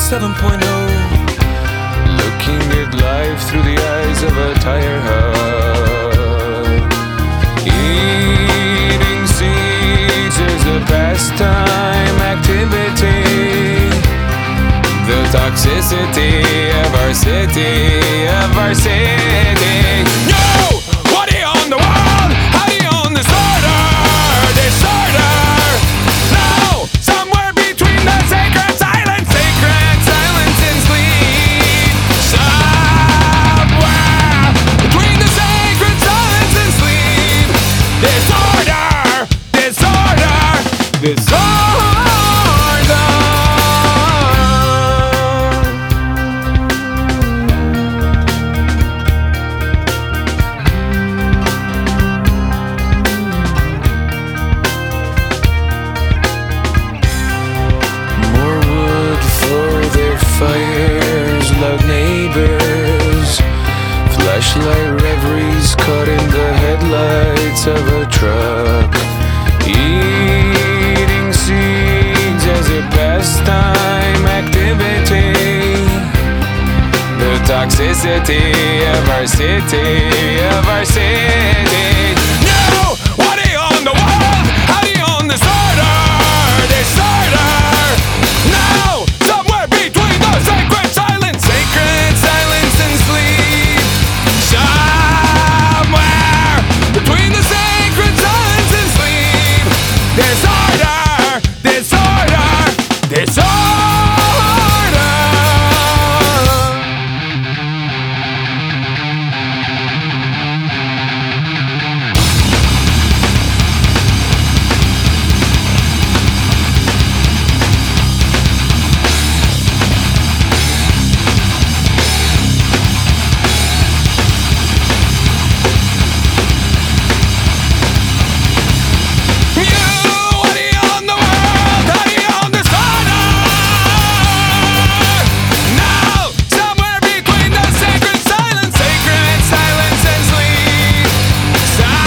7.0, looking at life through the eyes of a tire hub. Eating seeds is a pastime activity. The toxicity of our city, No! What do you own the world? How do you own disorder? No! Somewhere between the sacred silence and sleep. Somewhere between the sacred silence and sleep. Disorder. Fires, loud neighbors, flashlight reveries caught in the headlights of a truck. Eating seeds as a pastime activity. The toxicity of our city, No! What do you own the world? How do you own disorder? No! Sacred silence and sleep. Somewhere between the sacred silence and sleep. Disorder.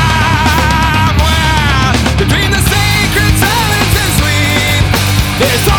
There's